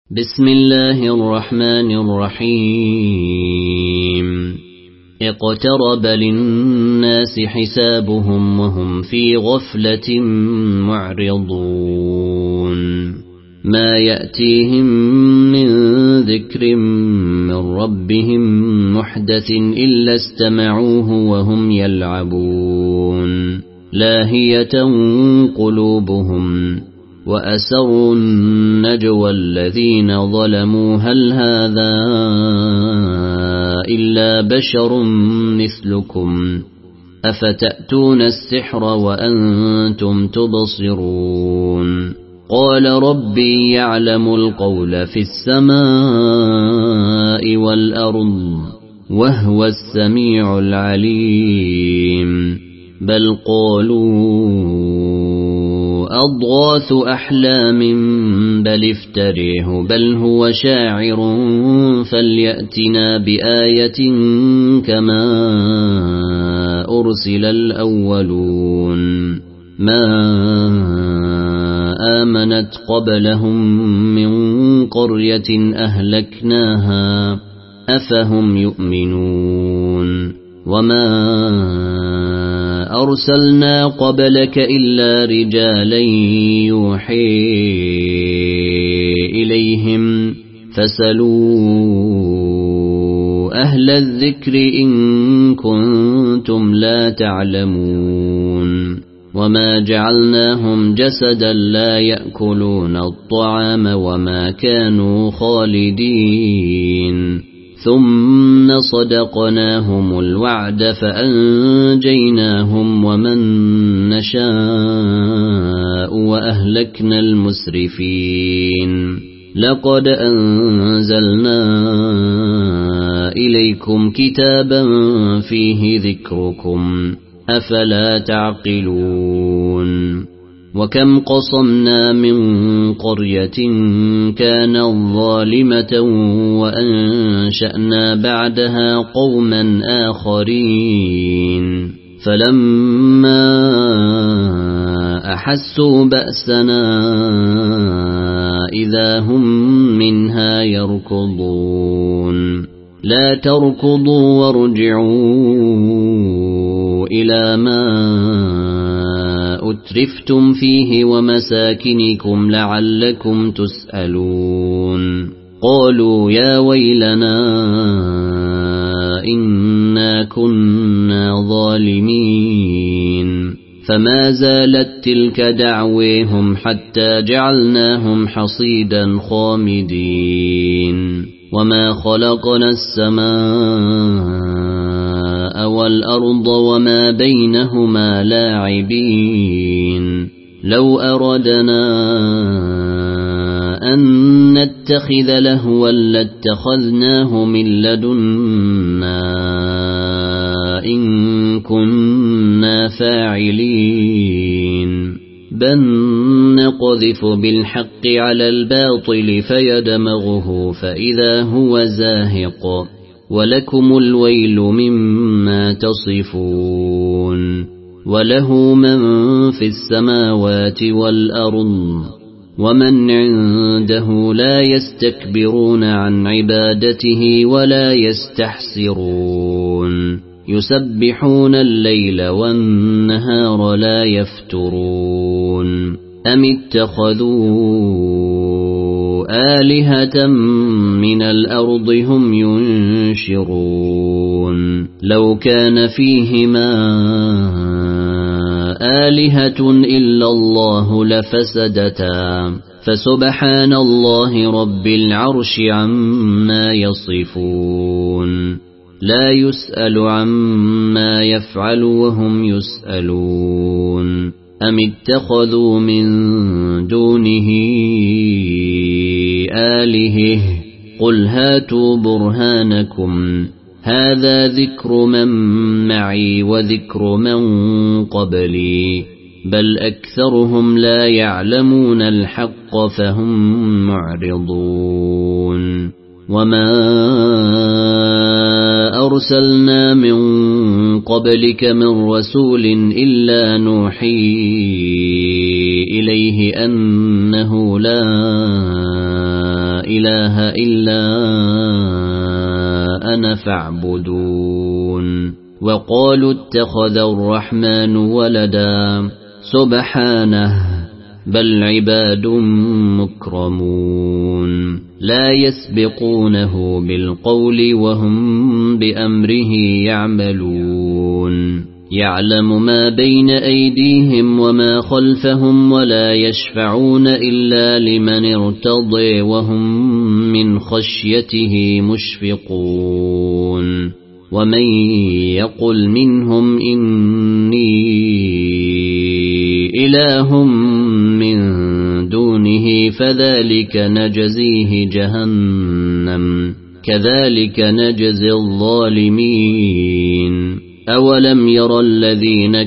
بسم الله الرحمن الرحيم اقترب للناس حسابهم وهم في غفلة معرضون ما يأتيهم من ذكر من ربهم محدث إلا استمعوه وهم يلعبون لاهية قلوبهم وأسروا النجوى الذين ظلموا هل هذا إلا بشر مثلكم أفتأتون السحر وأنتم تبصرون قال ربي يعلم القول في السماء والأرض وهو السميع العليم بل قالوا أضغاث أحلام بل افتريه بل هو شاعر فليأتنا بآية كما أرسل الأولون ما آمنت قبلهم من قرية أهلكناها أفهم يؤمنون وما أرسلنا قبلك إلا رجالا يوحي إليهم فاسألوا أهل الذكر إن كنتم لا تعلمون وما جعلناهم جسدا لا يأكلون الطعام وما كانوا خالدين ثم صدقناهم الوعد فأنجيناهم ومن نشاء وأهلكنا المسرفين لقد أنزلنا إليكم كتابا فيه ذكركم أفلا تعقلون وكم قصمنا من قرية كانت ظالمة وأنشأنا بعدها قوما آخرين فلما أحسوا بأسنا إذا هم منها يركضون لا تركضوا وارجعوا إلى ما أترفتم فيه ومساكنكم لعلكم تسألون قالوا يا ويلنا إنا كنا ظالمين فما زالت تلك دعويهم حتى جعلناهم حصيدا خامدين وما خلقنا السماء والأرض وما بينهما لاعبين لو أردنا أن نتخذ لهوا لاتخذناه من لدنا إن كنا فاعلين بل نقذف بالحق على الباطل فيدمغه فإذا هو زاهق ولكم الويل مما تصفون وله من في السماوات والأرض ومن عنده لا يستكبرون عن عبادته ولا يستحسرون يسبحون الليل والنهار لا يفترون أم اتخذوا آلهة من الأرض هم ينشرون لو كان فيهما آلهة إلا الله لفسدتا فسبحان الله رب العرش عما يصفون لا يسأل عما يفعل وهم يسألون أم اتخذوا من دونه آلهة قل هاتوا برهانكم هذا ذكر من معي وذكر من قبلي بل أكثرهم لا يعلمون الحق فهم معرضون وما أرسلنا من قبلك من رسول إلا نوحي إليه أنه لا إله إلا أنا فاعبدون وقالوا اتخذ الرحمن ولدا سبحانه بل عباد مكرمون لا يسبقونه بالقول وهم بأمره يعملون يعلم ما بين أيديهم وما خلفهم ولا يشفعون إلا لمن ارتضي وهم من خشيته مشفقون ومن يقل منهم إني إله من دونه فذلك نجزيه جهنم كذلك نجزي الظالمين أولم ير الذين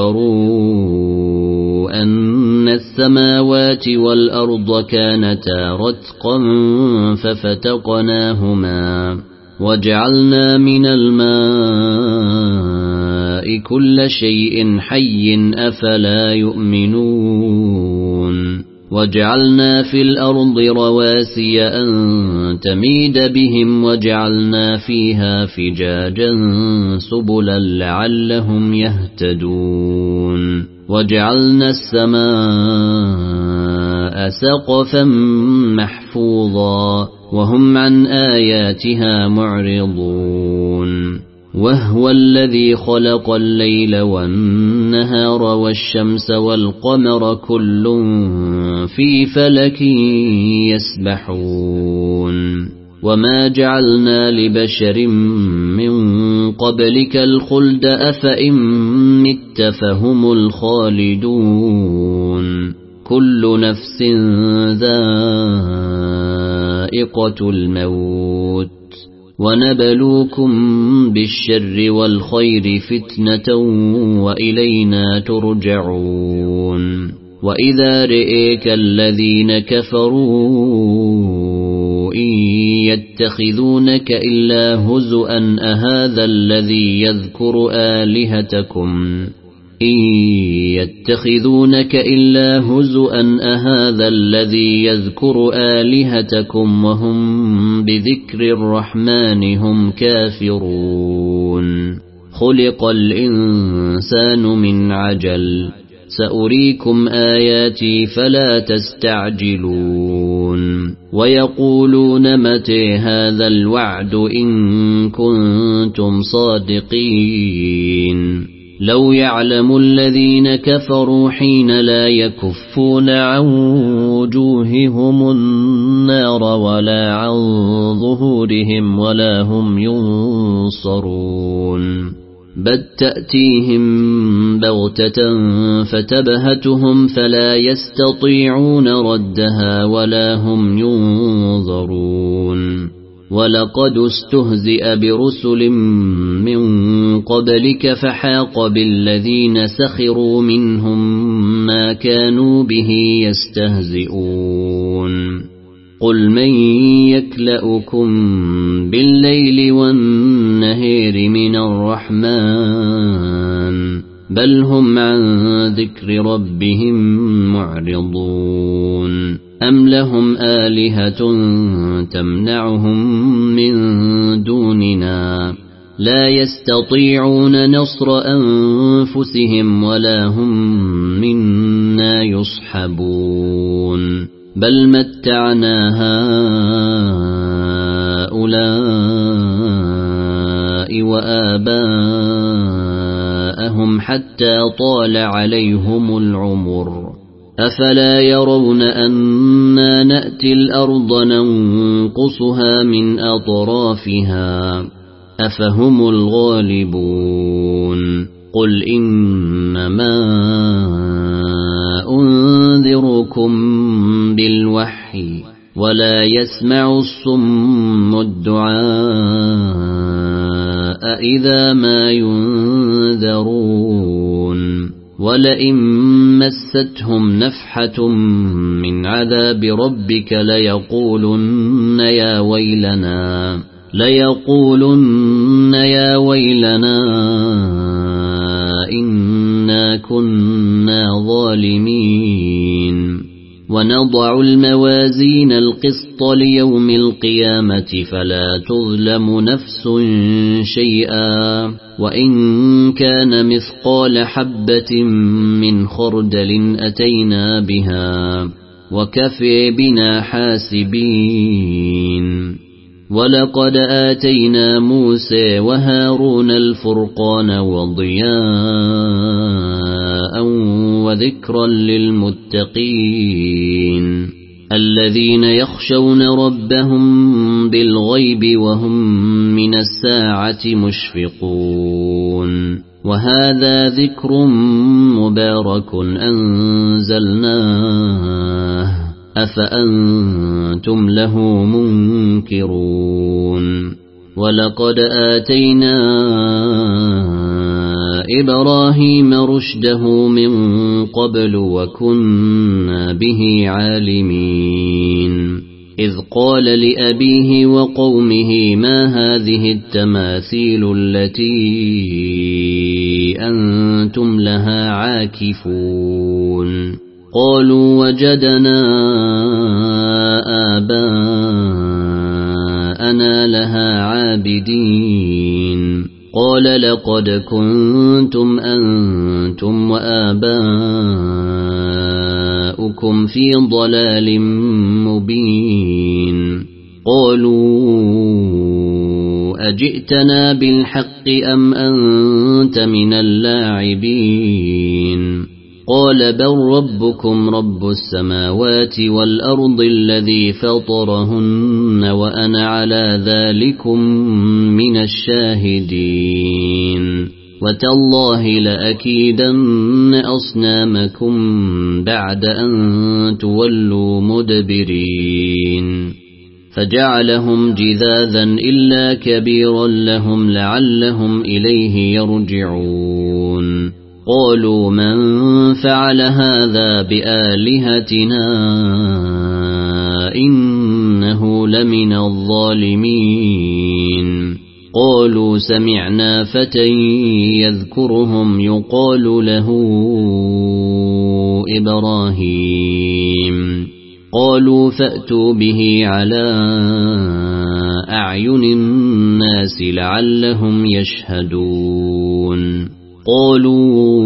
كفروا أن السماوات والأرض كانتا رتقا ففتقناهما وجعلنا من الماء كل شيء حي أفلا يؤمنون وجعلنا في الأرض رواسي أن تميد بهم وجعلنا فيها فجاجا سبلا لعلهم يهتدون وجعلنا السماء سقفا محفوظا وهم عن آياتها معرضون وهو الذي خلق الليل والنهار والشمس والقمر كل في فلك يسبحون وما جعلنا لبشر من قبلك الخلد أفإن مت فهم الخالدون كل نفس ذائقة الموت ونبلوكم بالشر والخير فتنة وإلينا ترجعون وإذا رئيك الذين كفروا إن يتخذونك إلا هزؤا أهذا الذي يذكر آلهتكم إن يتخذونك إلا هزؤا أهذا الذي يذكر آلهتكم وهم بذكر الرحمن هم كافرون خلق الإنسان من عجل سأريكم آياتي فلا تستعجلون ويقولون متى هذا الوعد إن كنتم صادقين لو يعلم الذين كفروا حين لا يكفون عن وجوههم النار ولا عن ظهورهم ولا هم ينصرون بل تأتيهم بغتة فتبهتهم فلا يستطيعون ردها ولا هم ينظرون ولقد استهزئ برسل من قبلك فحاق بالذين سخروا منهم ما كانوا به يستهزئون قل من يكلؤكم بالليل والنهار من الرحمن بل هم عن ذكر ربهم معرضون أم لهم آلهة تمنعهم من دوننا لا يستطيعون نصر أنفسهم ولا هم منا يصحبون بل متعنا هؤلاء وآباءهم حتى طال عليهم العمر أفلا يرون أنا نأتي الأرض ننقصها من أطرافها أفهم الغالبون قل إنما أنذركم بالوحي ولا يسمع الصم الدعاء إذا ما ينذرون ولئن مستهم نفحة من عذاب ربك ليقولن يا ويلنا إنا كنا ظالمين ونضع الموازين القسط ليوم القيامة فلا تظلم نفس شيئا وإن كان مثقال حبة من خردل أتينا بها وكفى بنا حاسبين ولقد آتينا موسى وهارون الفرقان وضياء وذكرا للمتقين الذين يخشون ربهم بالغيب وهم من الساعة مشفقون وهذا ذكر مبارك أنزلناه أفأنتم له منكرون ولقد آتينا إبراهيم رشده من قبل وكنا به عالمين إذ قال لأبيه وقومه ما هذه التماثيل التي أنتم لها عاكفون قالوا وجدنا آباءنا لها عابدين قال لقد كنتم أنتم وآباؤكم في ضلال مبين قالوا أجئتنا بالحق أم أنت من اللاعبين قال بل ربكم رب السماوات والأرض الذي فطرهن وأنا على ذلكم من الشاهدين وتالله لأكيدن أصنامكم بعد أن تولوا مدبرين فجعلهم جذاذا إلا كبيرا لهم لعلهم إليه يرجعون قالوا من فعل هذا بآلهتنا إنه لمن الظالمين قالوا سمعنا فتى يذكرهم يقال له إبراهيم قالوا فأتوا به على أعين الناس لعلهم يشهدون قالوا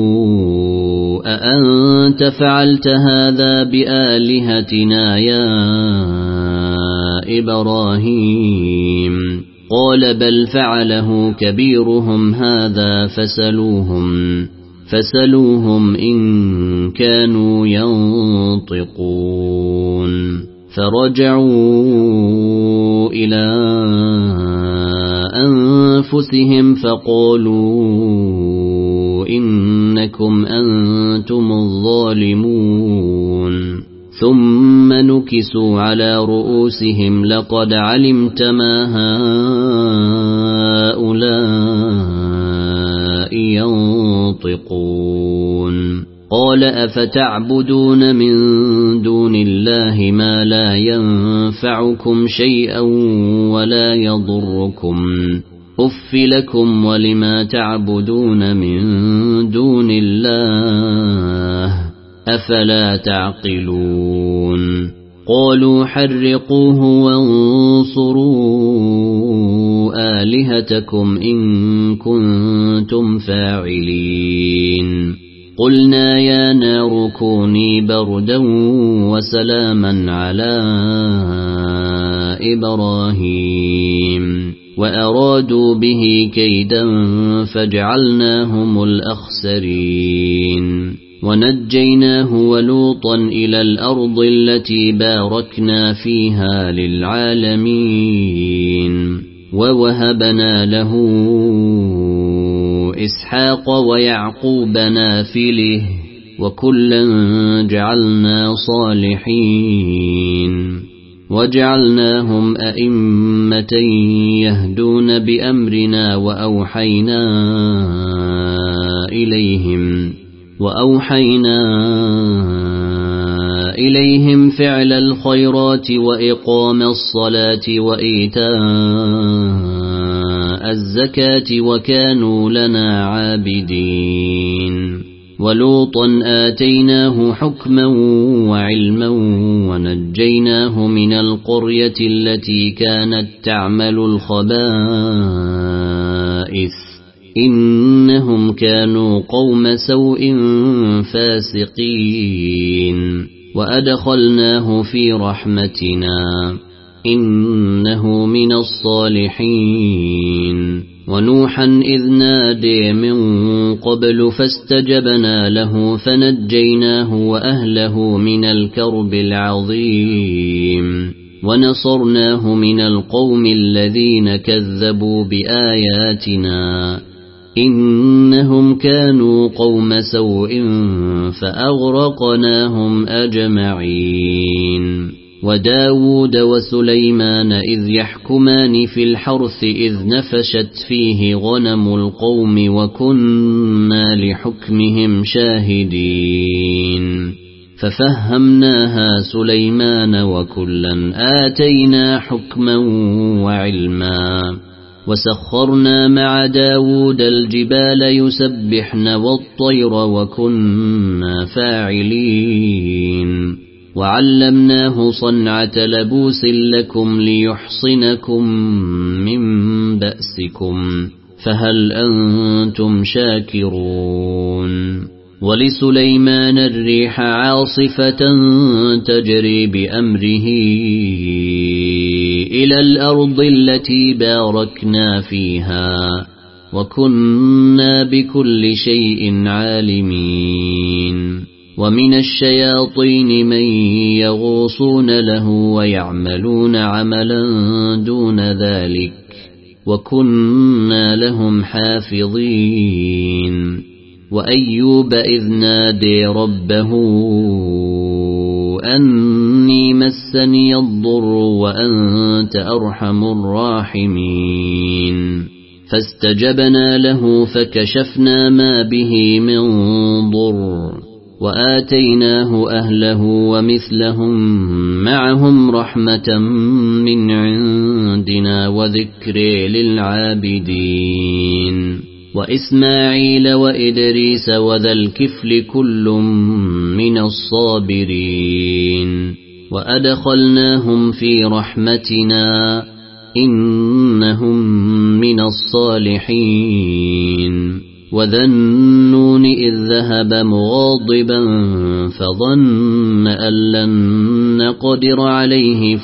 أأنت فعلت هذا بآلهتنا يا إبراهيم قال بل فعله كبيرهم هذا فسلوهم إن كانوا ينطقون فرجعوا إلى أنفسهم فقالوا إنكم أنتم الظالمون ثم نكسوا على رؤوسهم لقد علمت ما هؤلاء ينطقون قال أفتعبدون من دون الله ما لا ينفعكم شيئا ولا يضركم أف لكم ولما تعبدون من دون الله أفلا تعقلون قالوا حرقوه وانصروا آلهتكم إن كنتم فاعلين قلنا يا نار كوني بردا وسلاما على إبراهيم وأرادوا به كيدا فجعلناهم الأخسرين ونجيناه ولوطا إلى الأرض التي باركنا فيها للعالمين ووهبنا له إسحاق ويعقوب نافله وكلا جعلنا صالحين وجعلناهم أئمة يهدون بأمرنا وأوحينا إليهم فعل الخيرات وإقام الصلاة وإيتاء الزكاة وكانوا لنا عابدين ولوطا آتيناه حكما وعلما ونجيناه من القرية التي كانت تعمل الخبائث إنهم كانوا قوم سوء فاسقين وأدخلناه في رحمتنا إنه من الصالحين ونوحا إذ نادي من قبل فاستجبنا له فنجيناه وأهله من الكرب العظيم ونصرناه من القوم الذين كذبوا بآياتنا إنهم كانوا قوم سوء فأغرقناهم أجمعين وداود وسليمان إذ يحكمان في الحرث إذ نفشت فيه غنم القوم وكنا لحكمهم شاهدين ففهمناها سليمان وكلا آتينا حكما وعلما وسخرنا مع داود الجبال يسبحن والطير وكنا فاعلين وعلمناه صنعة لبوس لكم ليحصنكم من بأسكم فهل أنتم شاكرون ولسليمان الريح عاصفة تجري بأمره إلى الأرض التي باركنا فيها وكنا بكل شيء عالمين ومن الشياطين من يغوصون له ويعملون عملا دون ذلك وكنا لهم حافظين وأيوب إذ نادي ربه أني مسني الضر وأنت أرحم الراحمين فاستجبنا له فكشفنا ما به من ضر وآتيناه أهله ومثلهم معهم رحمة من عندنا وذكر للعابدين وإسماعيل وإدريس وذا الكفل كل من الصابرين وأدخلناهم في رحمتنا إنهم من الصالحين وذا النون إذ ذهب مغاضبا فظن أن لن نقدر عليه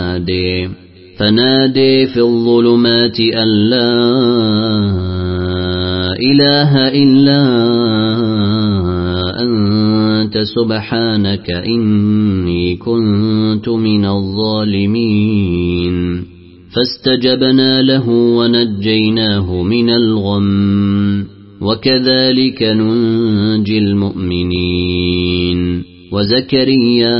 فنادي في الظلمات أن لا إله إلا أنت سبحانك إني كنت من الظالمين فاستجبنا له ونجيناه من الغم وكذلك ننجي المؤمنين وزكريا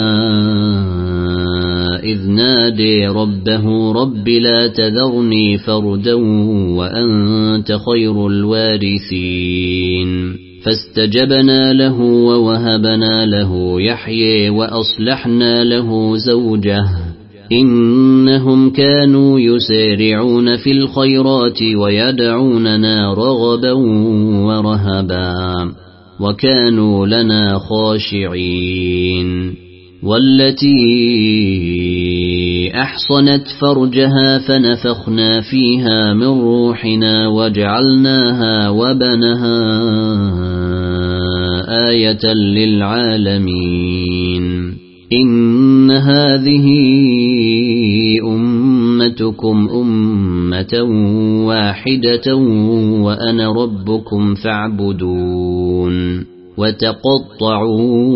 إذ نادي ربه رب لا تذرني فردا وأنت خير الوارثين فاستجبنا له ووهبنا له يحيى وأصلحنا له زوجه إنهم كانوا يسارعون في الخيرات ويدعوننا رغبا ورهبا وكانوا لنا خاشعين والتي أحصنت فرجها فنفخنا فيها من روحنا وجعلناها وبنها آية للعالمين إن هذه أمتكم أمة واحدة وأنا ربكم فاعبدون وتقطعوا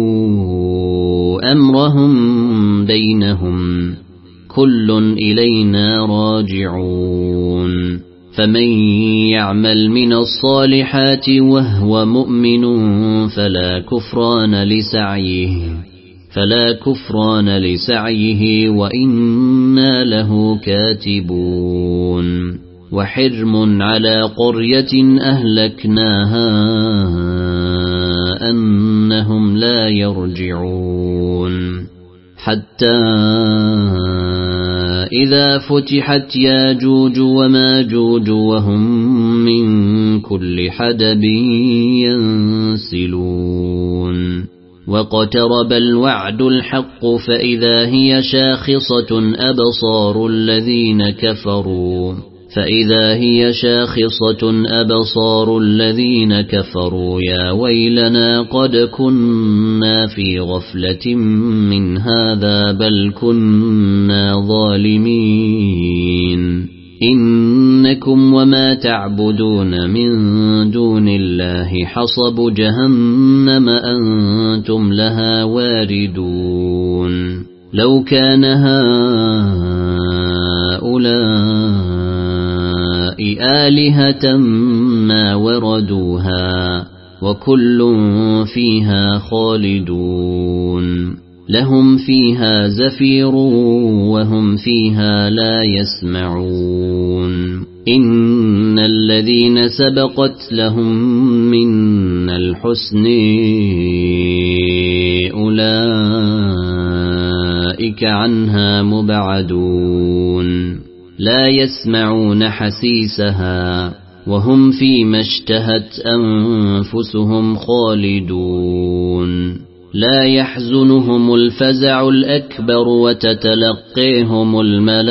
أمرهم بينهم كل إلينا راجعون فمن يعمل من الصالحات وهو مؤمن فلا كفران لسعيه وإنا له كاتبون وحرم على قرية أهلكناها أنهم لا يرجعون حتى فإذا فتحت ياجوج وماجوج وهم من كل حدب ينسلون واقترب الوعد الحق فإذا هي شاخصة أبصار الذين كفروا يا ويلنا قد كنا في غفلة من هذا بل كنا ظالمين إنكم وما تعبدون من دون الله حصب جهنم أنتم لها واردون لو كان هؤلاء آلهة ما وردوها وكل فيها خالدون لهم فيها زفير وهم فيها لا يسمعون إن الذين سبقت لهم من الحسن أولئك عنها مبعدون لا يسمعون حسيسها وهم فيما اشتهت أنفسهم خالدون لا يحزنهم الفزع الأكبر وتتلقيهم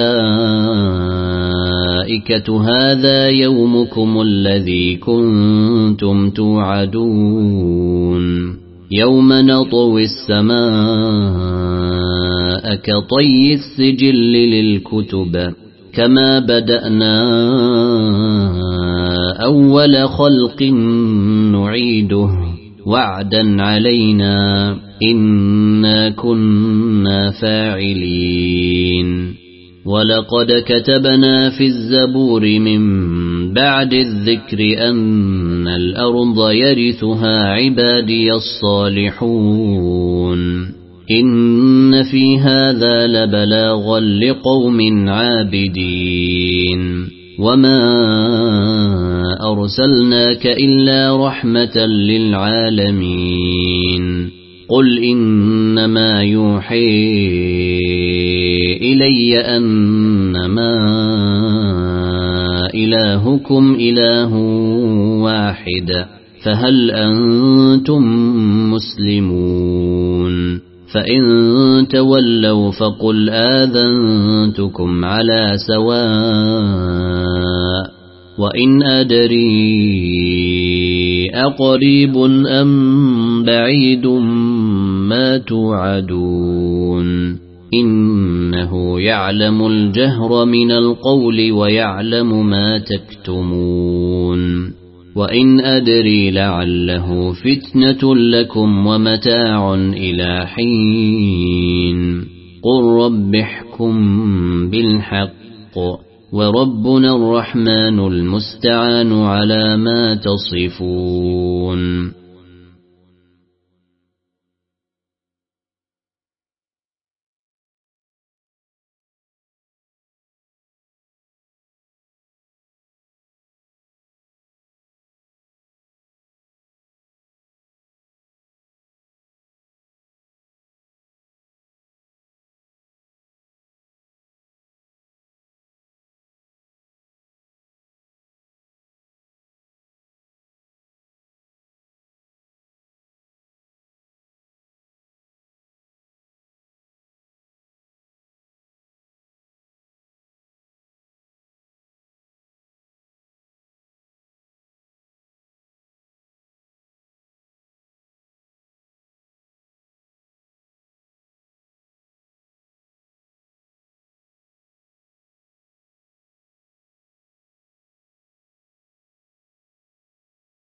الملائكة هذا يومكم الذي كنتم توعدون يوم نطوي السماء كطي السجل للكتب كما بدأنا أول خلق نعيده وعدا علينا إنا كنا فاعلين ولقد كتبنا في الزبور من بعد الذكر أن الأرض يرثها عبادي الصالحون إن في هذا لبلاغا لقوم عابدين وما أرسلناك إلا رحمة للعالمين قل إنما يوحي إلي أنما إلهكم إله واحد فهل أنتم مسلمون فإن تولوا فقل آذنتكم على سواء وإن أدري أقريب أم بعيد ما توعدون إنه يعلم الجهر من القول ويعلم ما تكتمون وإن أدري لعله فتنة لكم ومتاع إلى حين قل رب احكم بالحق وربنا الرحمن المستعان على ما تصفون